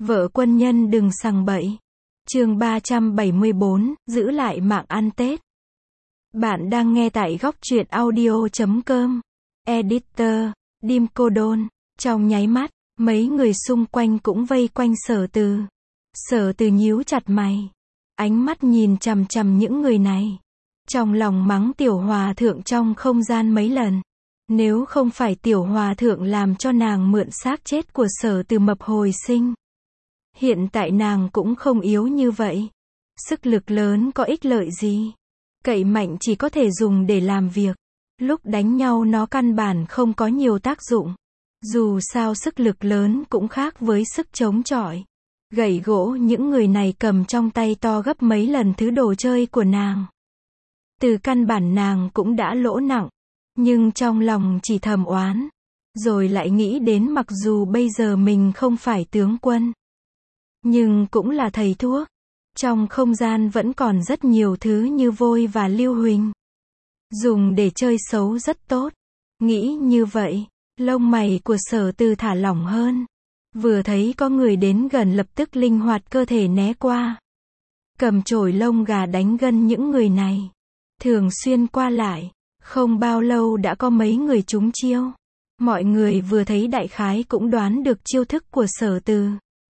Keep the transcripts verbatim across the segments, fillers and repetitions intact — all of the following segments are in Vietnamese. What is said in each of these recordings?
Vợ quân nhân đừng sằng bậy. Chương ba trăm bảy mươi bốn, giữ lại mạng ăn Tết. Bạn đang nghe tại góc truyện audio chấm com. Editor, Dim Cô Đôn. Trong nháy mắt, mấy người xung quanh cũng vây quanh Sở Từ. Sở Từ nhíu chặt mày. Ánh mắt nhìn chằm chằm những người này. Trong lòng mắng Tiểu Hòa Thượng trong không gian mấy lần. Nếu không phải Tiểu Hòa Thượng làm cho nàng mượn xác chết của Sở Từ mập hồi sinh. Hiện tại nàng cũng không yếu như vậy. Sức lực lớn có ích lợi gì? Cậy mạnh chỉ có thể dùng để làm việc. Lúc đánh nhau nó căn bản không có nhiều tác dụng. Dù sao sức lực lớn cũng khác với sức chống chọi. Gậy gỗ những người này cầm trong tay to gấp mấy lần thứ đồ chơi của nàng. Từ căn bản nàng cũng đã lỗ nặng. Nhưng trong lòng chỉ thầm oán. Rồi lại nghĩ đến mặc dù bây giờ mình không phải tướng quân. Nhưng cũng là thầy thuốc. Trong không gian vẫn còn rất nhiều thứ như vôi và lưu huỳnh. Dùng để chơi xấu rất tốt. Nghĩ như vậy, lông mày của Sở Từ thả lỏng hơn. Vừa thấy có người đến gần lập tức linh hoạt cơ thể né qua. Cầm chổi lông gà đánh gân những người này. Thường xuyên qua lại. Không bao lâu đã có mấy người trúng chiêu. Mọi người vừa thấy đại khái cũng đoán được chiêu thức của Sở Từ.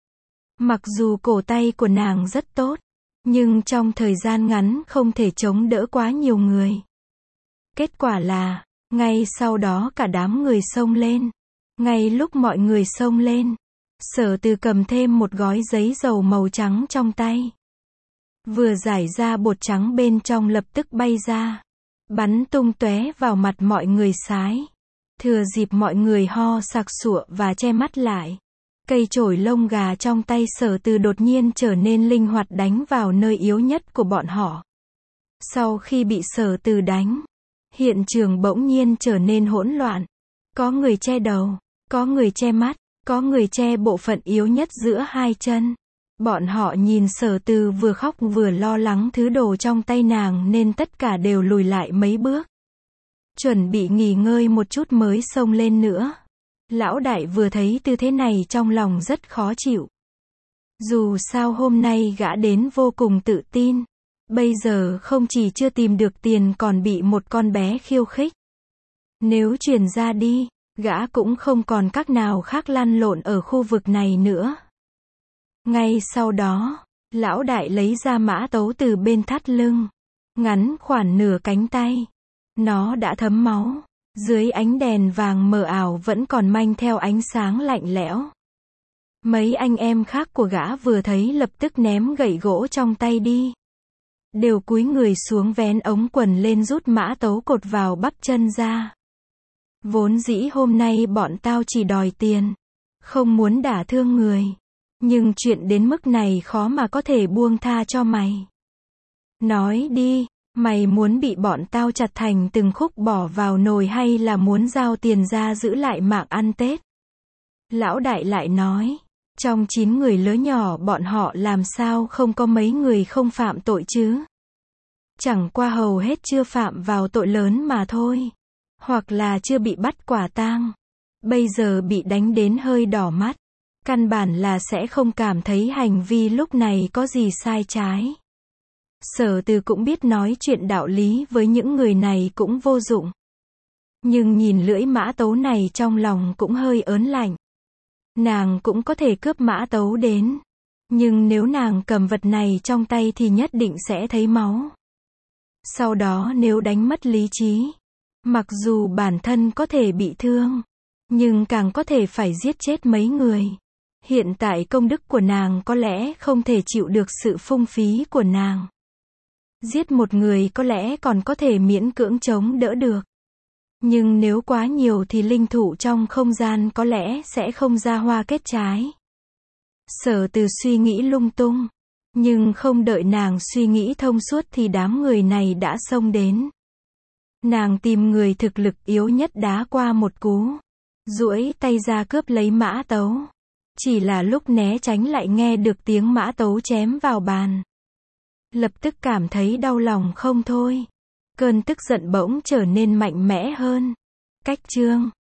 Mặc dù cổ tay của nàng rất tốt, nhưng trong thời gian ngắn không thể chống đỡ quá nhiều người. Kết quả là, ngay sau đó cả đám người xông lên. Ngay lúc mọi người xông lên, Sở Từ cầm thêm một gói giấy dầu màu trắng trong tay. Vừa giải ra bột trắng bên trong lập tức bay ra. Bắn tung tóe vào mặt mọi người sái. Thừa dịp mọi người ho sặc sụa và che mắt lại. Cây chổi lông gà trong tay Sở Từ đột nhiên trở nên linh hoạt đánh vào nơi yếu nhất của bọn họ. Sau khi bị Sở Từ đánh, hiện trường bỗng nhiên trở nên hỗn loạn. Có người che đầu, có người che mắt, có người che bộ phận yếu nhất giữa hai chân. Bọn họ nhìn Sở Từ vừa khóc vừa lo lắng thứ đồ trong tay nàng nên tất cả đều lùi lại mấy bước. Chuẩn bị nghỉ ngơi một chút mới xông lên nữa. Lão đại vừa thấy tư thế này trong lòng rất khó chịu. Dù sao hôm nay gã đến vô cùng tự tin. Bây giờ không chỉ chưa tìm được tiền còn bị một con bé khiêu khích. Nếu truyền ra đi, gã cũng không còn cách nào khác lăn lộn ở khu vực này nữa. Ngay sau đó, lão đại lấy ra mã tấu từ bên thắt lưng. Ngắn khoảng nửa cánh tay. Nó đã thấm máu. Dưới ánh đèn vàng mờ ảo vẫn còn manh theo ánh sáng lạnh lẽo. Mấy anh em khác của gã vừa thấy lập tức ném gậy gỗ trong tay đi. Đều cúi người xuống vén ống quần lên rút mã tấu cột vào bắp chân ra. Vốn dĩ hôm nay bọn tao chỉ đòi tiền. Không muốn đả thương người. Nhưng chuyện đến mức này khó mà có thể buông tha cho mày. Nói đi. Mày muốn bị bọn tao chặt thành từng khúc bỏ vào nồi hay là muốn giao tiền ra giữ lại mạng ăn Tết? Lão đại lại nói, trong chín người lớn nhỏ bọn họ làm sao không có mấy người không phạm tội chứ? Chẳng qua hầu hết chưa phạm vào tội lớn mà thôi. Hoặc là chưa bị bắt quả tang. Bây giờ bị đánh đến hơi đỏ mắt. Căn bản là sẽ không cảm thấy hành vi lúc này có gì sai trái. Sở Từ cũng biết nói chuyện đạo lý với những người này cũng vô dụng. Nhưng nhìn lưỡi mã tấu này trong lòng cũng hơi ớn lạnh. Nàng cũng có thể cướp mã tấu đến. Nhưng nếu nàng cầm vật này trong tay thì nhất định sẽ thấy máu. Sau đó nếu đánh mất lý trí, mặc dù bản thân có thể bị thương, nhưng càng có thể phải giết chết mấy người. Hiện tại công đức của nàng có lẽ không thể chịu được sự phung phí của nàng. Giết một người có lẽ còn có thể miễn cưỡng chống đỡ được. Nhưng nếu quá nhiều thì linh thủ trong không gian có lẽ sẽ không ra hoa kết trái. Sở Từ suy nghĩ lung tung. Nhưng không đợi nàng suy nghĩ thông suốt thì đám người này đã xông đến. Nàng tìm người thực lực yếu nhất đá qua một cú. Duỗi tay ra cướp lấy mã tấu. Chỉ là lúc né tránh lại nghe được tiếng mã tấu chém vào bàn. Lập tức cảm thấy đau lòng không thôi. Cơn tức giận bỗng trở nên mạnh mẽ hơn. Cách chương